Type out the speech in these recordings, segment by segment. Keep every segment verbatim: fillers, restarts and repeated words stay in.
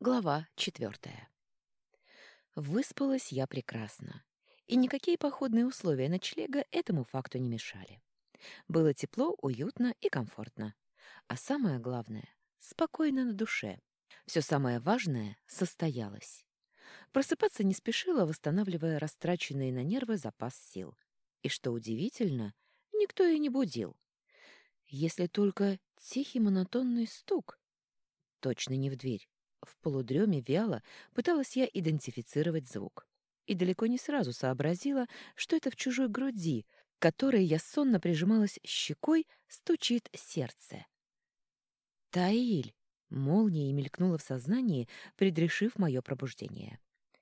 Глава четвертая. Выспалась я прекрасно, и никакие походные условия ночлега этому факту не мешали. Было тепло, уютно и комфортно. А самое главное — спокойно на душе. Все самое важное состоялось. Просыпаться не спешила, восстанавливая растраченные на нервы запас сил. И что удивительно, никто и не будил. Если только тихий монотонный стук. Точно не в дверь. В полудреме вяло пыталась я идентифицировать звук. И далеко не сразу сообразила, что это в чужой груди, к которой я сонно прижималась щекой, стучит сердце. «Таиль!» — молнией мелькнула в сознании, предрешив мое пробуждение.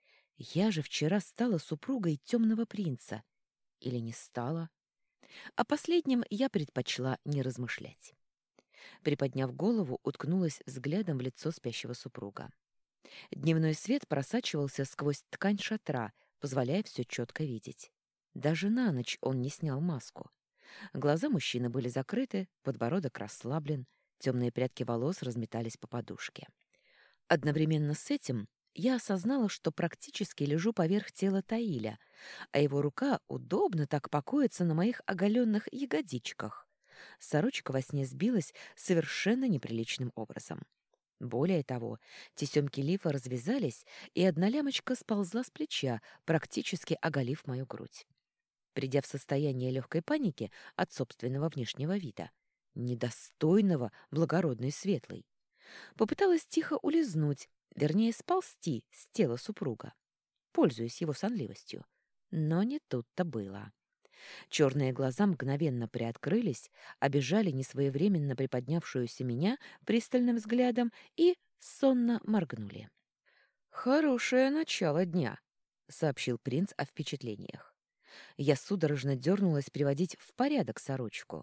«Я же вчера стала супругой темного принца. Или не стала?» О последнем я предпочла не размышлять. Приподняв голову, уткнулась взглядом в лицо спящего супруга. Дневной свет просачивался сквозь ткань шатра, позволяя все четко видеть. Даже на ночь он не снял маску. Глаза мужчины были закрыты, подбородок расслаблен, темные прядки волос разметались по подушке. Одновременно с этим я осознала, что практически лежу поверх тела Таиля, а его рука удобно так покоится на моих оголенных ягодичках. Сорочка во сне сбилась совершенно неприличным образом. Более того, тесемки лифа развязались, и одна лямочка сползла с плеча, практически оголив мою грудь. Придя в состояние легкой паники от собственного внешнего вида, недостойного благородной светлой, попыталась тихо улизнуть, вернее, сползти с тела супруга, пользуясь его сонливостью. Но не тут-то было. Черные глаза мгновенно приоткрылись, обижали несвоевременно приподнявшуюся меня пристальным взглядом и сонно моргнули. «Хорошее начало дня», — сообщил принц о впечатлениях. Я судорожно дернулась приводить в порядок сорочку.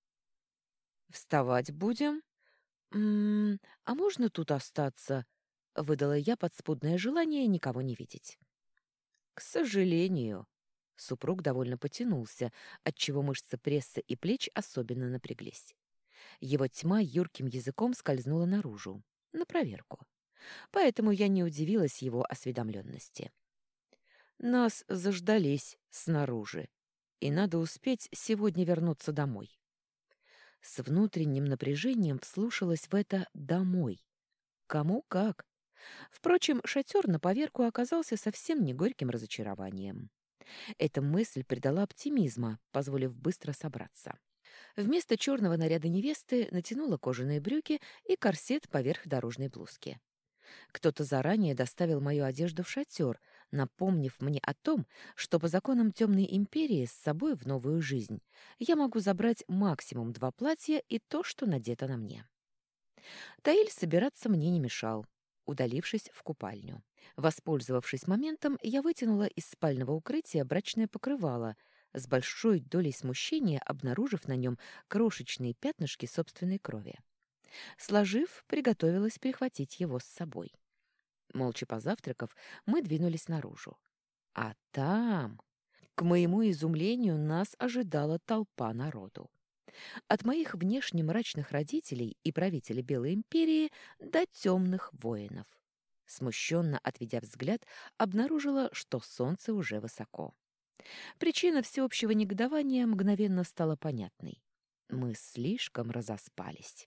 «Вставать будем? М -м, а можно тут остаться?» — выдала я подспудное желание никого не видеть. «К сожалению», — супруг довольно потянулся, отчего мышцы пресса и плеч особенно напряглись. Его тьма юрким языком скользнула наружу, на проверку. Поэтому я не удивилась его осведомленности. Нас заждались снаружи, и надо успеть сегодня вернуться домой. С внутренним напряжением вслушалась в это «домой». Кому как. Впрочем, шатер на поверку оказался совсем не горьким разочарованием. Эта мысль придала оптимизма, позволив быстро собраться. Вместо черного наряда невесты натянула кожаные брюки и корсет поверх дорожной блузки. Кто-то заранее доставил мою одежду в шатер, напомнив мне о том, что по законам Темной Империи с собой в новую жизнь я могу забрать максимум два платья и то, что надето на мне. Таиль собираться мне не мешал, удалившись в купальню. Воспользовавшись моментом, я вытянула из спального укрытия брачное покрывало, с большой долей смущения обнаружив на нем крошечные пятнышки собственной крови. Сложив, приготовилась прихватить его с собой. Молча позавтракав, мы двинулись наружу. А там, к моему изумлению, нас ожидала толпа народу. От моих внешне мрачных родителей и правителей Белой империи до темных воинов. Смущенно отведя взгляд, обнаружила, что солнце уже высоко. Причина всеобщего негодования мгновенно стала понятной. Мы слишком разоспались.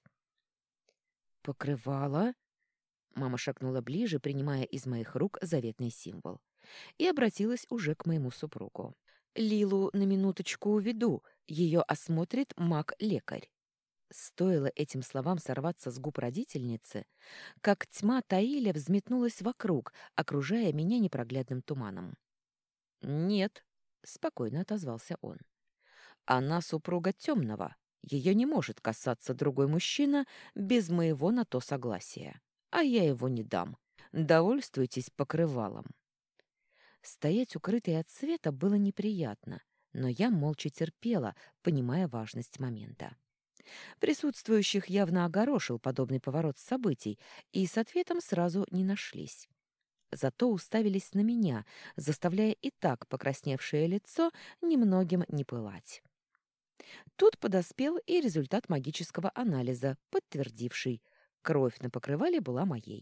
«Покрывало?» Мама шагнула ближе, принимая из моих рук заветный символ, и обратилась уже к моему супругу. «Лилу на минуточку уведу, ее осмотрит маг-лекарь». Стоило этим словам сорваться с губ родительницы, как тьма Таиля взметнулась вокруг, окружая меня непроглядным туманом. «Нет», — спокойно отозвался он. «Она супруга темного. Ее не может касаться другой мужчина без моего на то согласия. А я его не дам. Довольствуйтесь покрывалом». Стоять укрытой от света было неприятно, но я молча терпела, понимая важность момента. Присутствующих явно огорошил подобный поворот событий, и с ответом сразу не нашлись. Зато уставились на меня, заставляя и так покрасневшее лицо немногим не пылать. Тут подоспел и результат магического анализа, подтвердивший, кровь на покрывале была моей.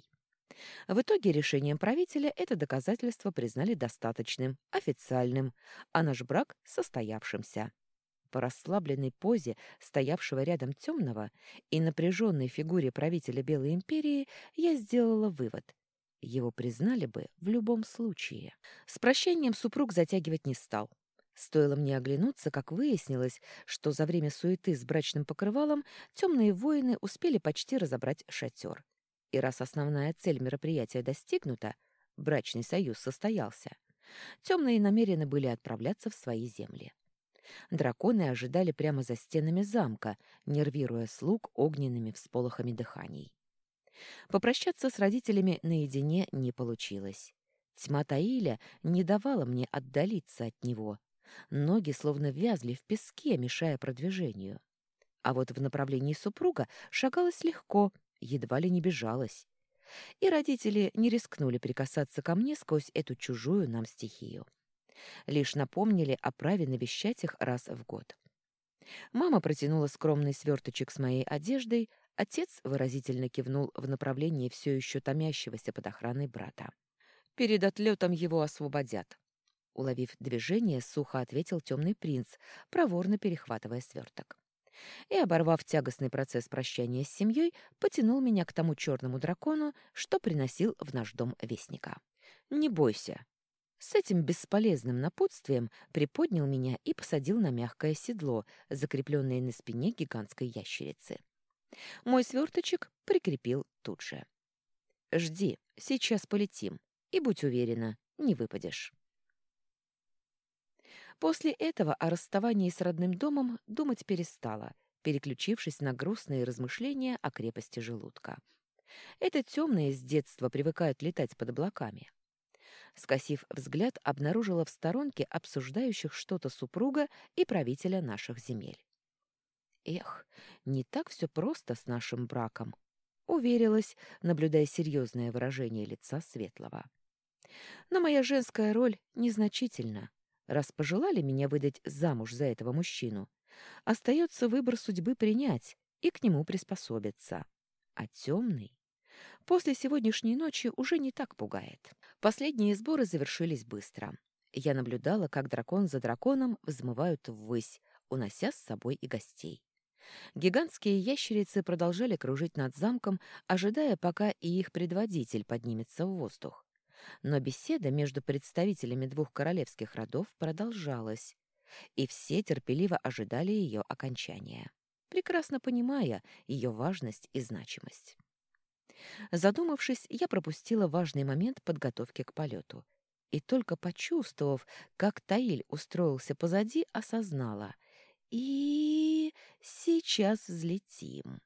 В итоге решением правителя это доказательство признали достаточным, официальным, а наш брак состоявшимся. По расслабленной позе стоявшего рядом темного и напряженной фигуре правителя Белой империи я сделала вывод. Его признали бы в любом случае. С прощанием супруг затягивать не стал. Стоило мне оглянуться, как выяснилось, что за время суеты с брачным покрывалом темные воины успели почти разобрать шатер. И раз основная цель мероприятия достигнута, брачный союз состоялся, темные намерены были отправляться в свои земли. Драконы ожидали прямо за стенами замка, нервируя слуг огненными всполохами дыханий. Попрощаться с родителями наедине не получилось. Тьма Таиля не давала мне отдалиться от него. Ноги словно вязли в песке, мешая продвижению. А вот в направлении супруга шагалось легко, едва ли не бежалось. И родители не рискнули прикасаться ко мне сквозь эту чужую нам стихию. Лишь напомнили о праве навещать их раз в год. Мама протянула скромный сверточек с моей одеждой, отец выразительно кивнул в направлении все еще томящегося под охраной брата. «Перед отлетом его освободят», — уловив движение, сухо ответил темный принц, проворно перехватывая сверток. И, оборвав тягостный процесс прощания с семьей, потянул меня к тому черному дракону, что приносил в наш дом вестника. «Не бойся». С этим бесполезным напутствием приподнял меня и посадил на мягкое седло, закрепленное на спине гигантской ящерицы. Мой сверточек прикрепил тут же. «Жди, сейчас полетим, и будь уверена, не выпадешь». После этого о расставании с родным домом думать перестала, переключившись на грустные размышления о крепости желудка. Это темные с детства привыкают летать под облаками. Скосив взгляд, обнаружила в сторонке обсуждающих что-то супруга и правителя наших земель. Эх, не так все просто с нашим браком, уверилась, наблюдая серьезное выражение лица Светлого. Но моя женская роль незначительна. Раз пожелали меня выдать замуж за этого мужчину, остается выбор судьбы принять и к нему приспособиться. А темный после сегодняшней ночи уже не так пугает. Последние сборы завершились быстро. Я наблюдала, как дракон за драконом взмывают ввысь, унося с собой и гостей. Гигантские ящерицы продолжали кружить над замком, ожидая, пока и их предводитель поднимется в воздух. Но беседа между представителями двух королевских родов продолжалась, и все терпеливо ожидали ее окончания, прекрасно понимая ее важность и значимость. Задумавшись, я пропустила важный момент подготовки к полету. И только почувствовав, как Таиль устроился позади, осознала. И сейчас взлетим.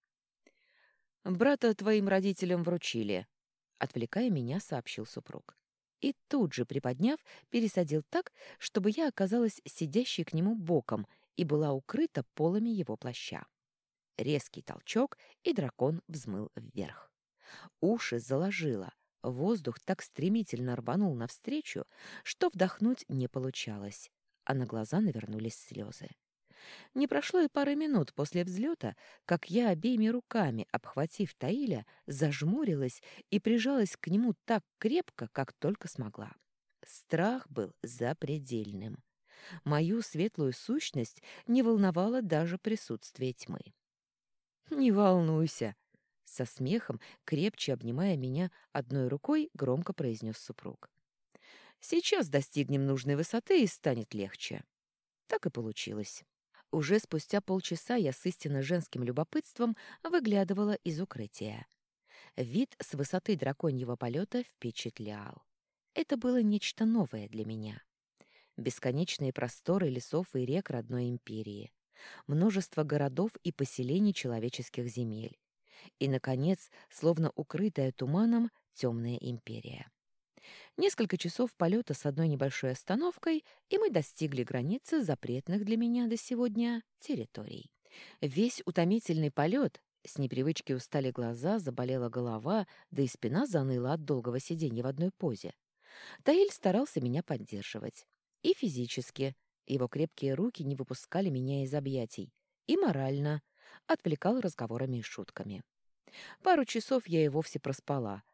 «Брата твоим родителям вручили», — отвлекая меня, сообщил супруг. И тут же, приподняв, пересадил так, чтобы я оказалась сидящей к нему боком и была укрыта полами его плаща. Резкий толчок, и дракон взмыл вверх. Уши заложило, воздух так стремительно рванул навстречу, что вдохнуть не получалось, а на глаза навернулись слезы. Не прошло и пары минут после взлета, как я обеими руками, обхватив Таиля, зажмурилась и прижалась к нему так крепко, как только смогла. Страх был запредельным. Мою светлую сущность не волновало даже присутствие тьмы. «Не волнуйся!» — со смехом, крепче обнимая меня одной рукой, громко произнес супруг. «Сейчас достигнем нужной высоты и станет легче». Так и получилось. Уже спустя полчаса я с истинно женским любопытством выглядывала из укрытия. Вид с высоты драконьего полета впечатлял. Это было нечто новое для меня. Бесконечные просторы лесов и рек родной империи, множество городов и поселений человеческих земель. И, наконец, словно укрытая туманом, темная империя. Несколько часов полета с одной небольшой остановкой, и мы достигли границы запретных для меня до сегодня территорий. Весь утомительный полет, с непривычки устали глаза, заболела голова, да и спина заныла от долгого сидения в одной позе. Таиль старался меня поддерживать. И физически. Его крепкие руки не выпускали меня из объятий. И морально. Отвлекал разговорами и шутками. Пару часов я и вовсе проспала,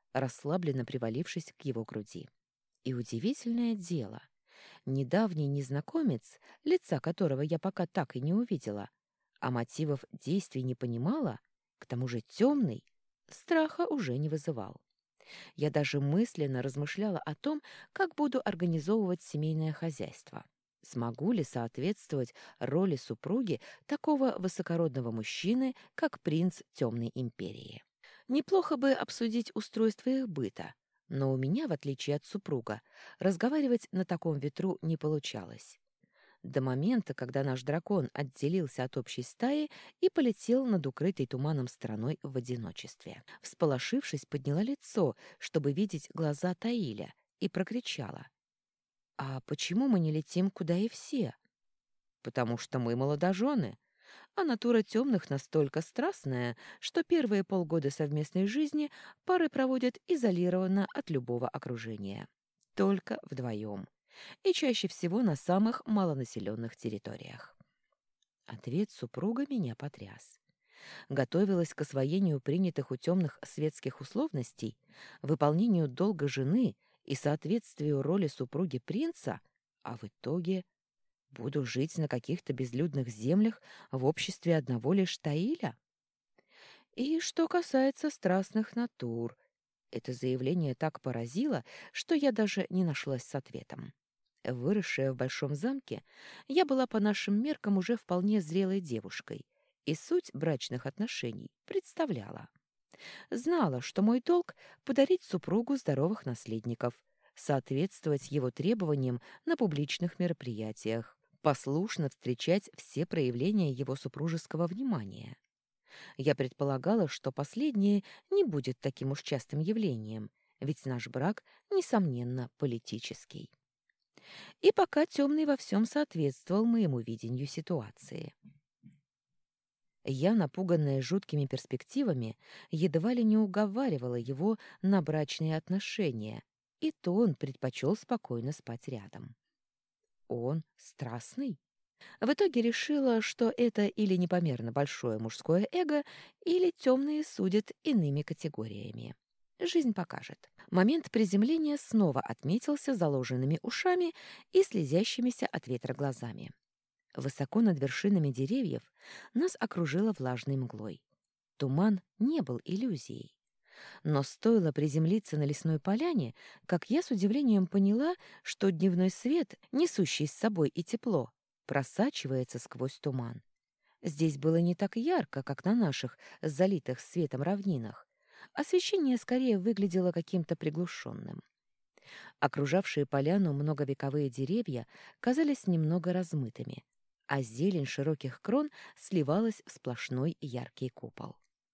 расслабленно привалившись к его груди. И удивительное дело, недавний незнакомец, лица которого я пока так и не увидела, а мотивов действий не понимала, к тому же темный, страха уже не вызывал. Я даже мысленно размышляла о том, как буду организовывать семейное хозяйство. Смогу ли соответствовать роли супруги такого высокородного мужчины, как принц Темной империи? Неплохо бы обсудить устройство их быта, но у меня, в отличие от супруга, разговаривать на таком ветру не получалось. До момента, когда наш дракон отделился от общей стаи и полетел над укрытой туманом стороной в одиночестве. Всполошившись, подняла лицо, чтобы видеть глаза Таиля, и прокричала: «А почему мы не летим, куда и все?» «Потому что мы молодожены, а натура темных настолько страстная, что первые полгода совместной жизни пары проводят изолированно от любого окружения. Только вдвоем. И чаще всего на самых малонаселенных территориях». Ответ супруга меня потряс. Готовилась к освоению принятых у темных светских условностей, выполнению долга жены и соответствию роли супруги принца, а в итоге буду жить на каких-то безлюдных землях в обществе одного лишь Таиля? И что касается страстных натур, это заявление так поразило, что я даже не нашлась с ответом. Выросшая в большом замке, я была по нашим меркам уже вполне зрелой девушкой и суть брачных отношений представляла. Знала, что мой долг — подарить супругу здоровых наследников, соответствовать его требованиям на публичных мероприятиях, послушно встречать все проявления его супружеского внимания. Я предполагала, что последнее не будет таким уж частым явлением, ведь наш брак, несомненно, политический. И пока темный во всем соответствовал моему видению ситуации. Я, напуганная жуткими перспективами, едва ли не уговаривала его на брачные отношения, и то он предпочел спокойно спать рядом. Он страстный? В итоге решила, что это или непомерно большое мужское эго, или темные судят иными категориями. Жизнь покажет. Момент приземления снова отметился заложенными ушами и слезящимися от ветра глазами. Высоко над вершинами деревьев нас окружило влажной мглой. Туман не был иллюзией. Но стоило приземлиться на лесной поляне, как я с удивлением поняла, что дневной свет, несущий с собой и тепло, просачивается сквозь туман. Здесь было не так ярко, как на наших залитых светом равнинах. Освещение скорее выглядело каким-то приглушенным. Окружавшие поляну многовековые деревья казались немного размытыми, а зелень широких крон сливалась в сплошной яркий купол.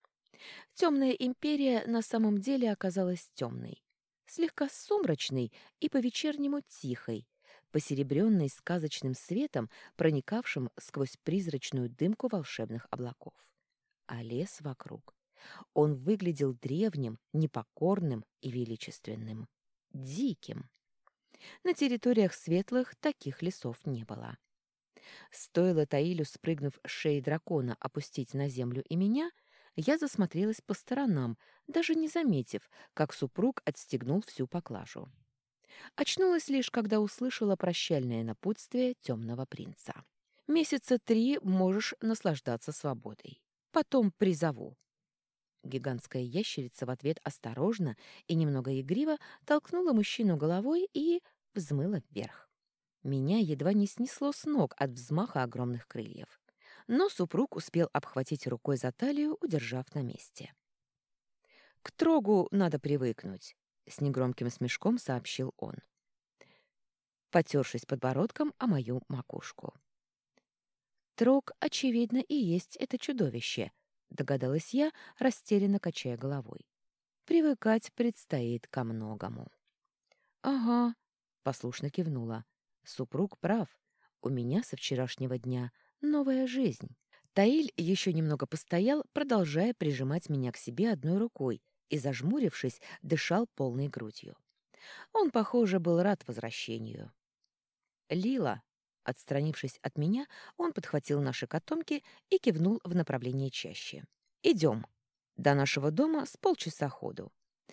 Темная империя на самом деле оказалась темной, слегка сумрачной и по-вечернему тихой, посеребренной сказочным светом, проникавшим сквозь призрачную дымку волшебных облаков. А лес вокруг. Он выглядел древним, непокорным и величественным. Диким. На территориях светлых таких лесов не было. Стоило Таилю, спрыгнув с шеи дракона, опустить на землю и меня, я засмотрелась по сторонам, даже не заметив, как супруг отстегнул всю поклажу. Очнулась лишь, когда услышала прощальное напутствие темного принца. «Месяца три можешь наслаждаться свободой. Потом призову». Гигантская ящерица в ответ осторожно и немного игриво толкнула мужчину головой и взмыла вверх. Меня едва не снесло с ног от взмаха огромных крыльев. Но супруг успел обхватить рукой за талию, удержав на месте. «К трогу надо привыкнуть», — с негромким смешком сообщил он, потершись подбородком о мою макушку. «Трог, очевидно, и есть это чудовище», — догадалась я, растерянно качая головой. «Привыкать предстоит ко многому». «Ага», — послушно кивнула. «Супруг прав. У меня со вчерашнего дня новая жизнь». Таиль еще немного постоял, продолжая прижимать меня к себе одной рукой и, зажмурившись, дышал полной грудью. Он, похоже, был рад возвращению. «Лила», отстранившись от меня, он подхватил наши котомки и кивнул в направлении чащи. «Идем. До нашего дома с полчаса ходу.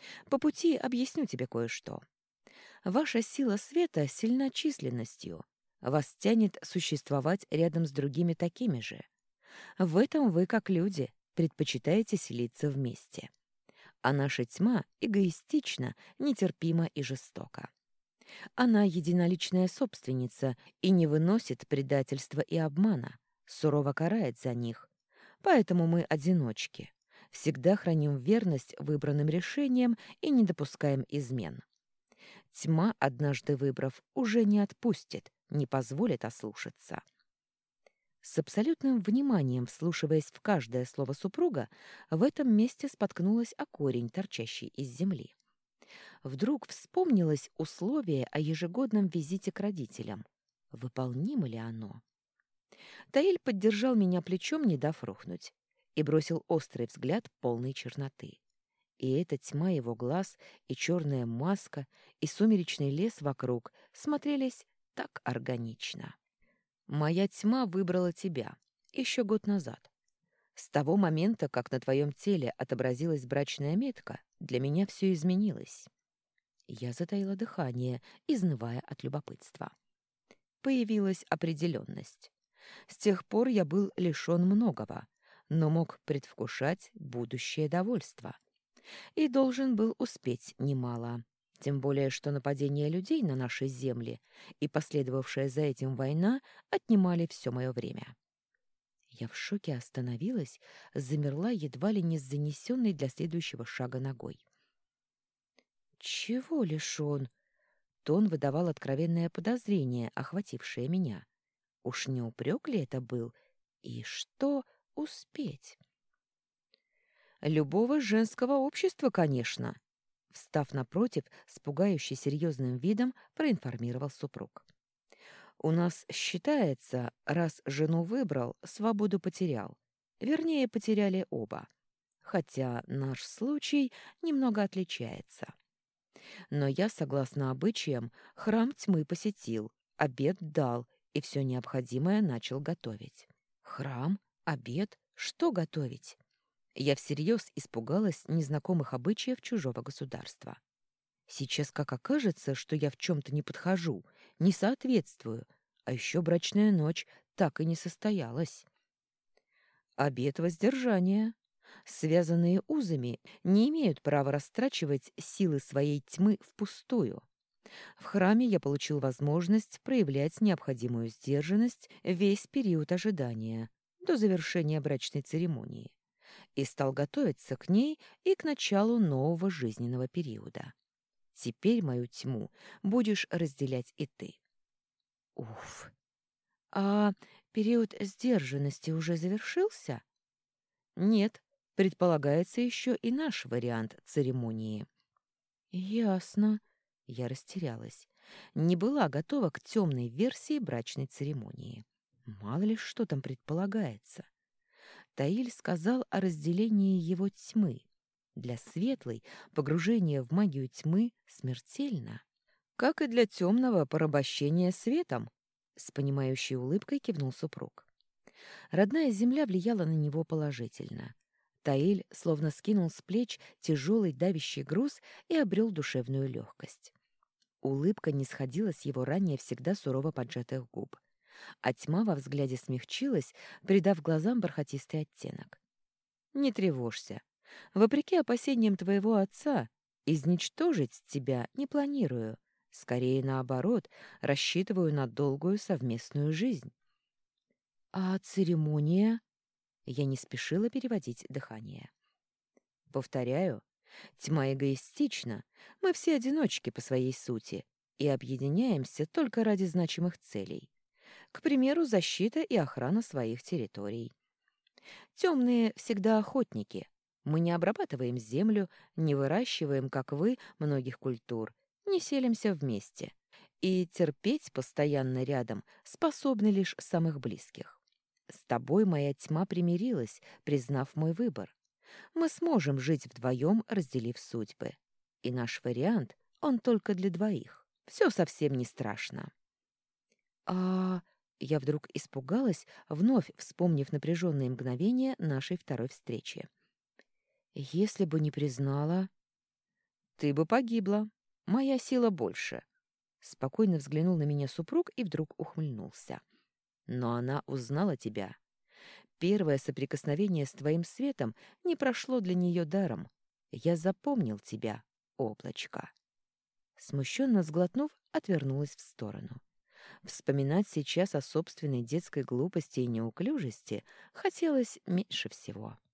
По пути объясню тебе кое-что. Ваша сила света сильна численностью. Вас тянет существовать рядом с другими такими же. В этом вы, как люди, предпочитаете селиться вместе. А наша тьма эгоистична, нетерпима и жестока. Она единоличная собственница и не выносит предательства и обмана, сурово карает за них. Поэтому мы одиночки. Всегда храним верность выбранным решениям и не допускаем измен. Тьма, однажды выбрав, уже не отпустит, не позволит ослушаться. С абсолютным вниманием, вслушиваясь в каждое слово супруга, в этом месте споткнулась о корень, торчащий из земли. Вдруг вспомнилось условие о ежегодном визите к родителям. Выполнимо ли оно? Таиль поддержал меня плечом, не дав рухнуть, и бросил острый взгляд полной черноты. И эта тьма его глаз, и черная маска, и сумеречный лес вокруг смотрелись так органично. Моя тьма выбрала тебя еще год назад. С того момента, как на твоем теле отобразилась брачная метка, для меня все изменилось. Я затаила дыхание, изнывая от любопытства. Появилась определенность. С тех пор я был лишен многого, но мог предвкушать будущее довольство. И должен был успеть немало. Тем более, что нападение людей на наши земли и последовавшая за этим война отнимали все мое время. Я в шоке остановилась, замерла едва ли не с занесенной для следующего шага ногой. «Чего лишён?» Тон выдавал откровенное подозрение, охватившее меня. Уж не упрек ли это был? И что успеть? Любого женского общества, конечно. Встав напротив, с пугающе серьезным видом проинформировал супруг. У нас считается, раз жену выбрал, свободу потерял. Вернее, потеряли оба. Хотя наш случай немного отличается. Но я, согласно обычаям, храм тьмы посетил, обед дал и все необходимое начал готовить. Храм? Обед? Что готовить? Я всерьез испугалась незнакомых обычаев чужого государства. Сейчас как окажется, что я в чем-то не подхожу, не соответствую, а еще брачная ночь так и не состоялась. Обет воздержания. Связанные узами не имеют права растрачивать силы своей тьмы впустую. В храме я получил возможность проявлять необходимую сдержанность весь период ожидания, до завершения брачной церемонии, и стал готовиться к ней и к началу нового жизненного периода. Теперь мою тьму будешь разделять и ты. Уф! А период сдержанности уже завершился? Нет, предполагается еще и наш вариант церемонии. Ясно. Я растерялась. Не была готова к темной версии брачной церемонии. Мало ли что там предполагается. Таиль сказал о разделении его тьмы. Для светлой погружение в магию тьмы смертельно. Как и для темного порабощения светом, с понимающей улыбкой кивнул супруг. Родная земля влияла на него положительно. Таиль словно скинул с плеч тяжелый давящий груз и обрел душевную легкость. Улыбка не сходила с его ранее всегда сурово поджатых губ, а тьма во взгляде смягчилась, придав глазам бархатистый оттенок. «Не тревожься. Вопреки опасениям твоего отца, изничтожить тебя не планирую. Скорее, наоборот, рассчитываю на долгую совместную жизнь». «А церемония?» Я не спешила переводить дыхание. «Повторяю, тьма эгоистична. Мы все одиночки по своей сути и объединяемся только ради значимых целей. К примеру, защита и охрана своих территорий. Темные всегда охотники. Мы не обрабатываем землю, не выращиваем, как вы, многих культур, не селимся вместе. И терпеть постоянно рядом способны лишь самых близких. С тобой моя тьма примирилась, признав мой выбор. Мы сможем жить вдвоем, разделив судьбы. И наш вариант, он только для двоих. Все совсем не страшно». «А...» Я вдруг испугалась, вновь вспомнив напряженные мгновения нашей второй встречи. «Если бы не признала...» Ты бы погибла. Моя сила больше. Спокойно взглянул на меня супруг и вдруг ухмыльнулся. Но она узнала тебя. Первое соприкосновение с твоим светом не прошло для нее даром. Я запомнил тебя, облачко. Смущенно сглотнув, отвернулась в сторону. Вспоминать сейчас о собственной детской глупости и неуклюжести хотелось меньше всего.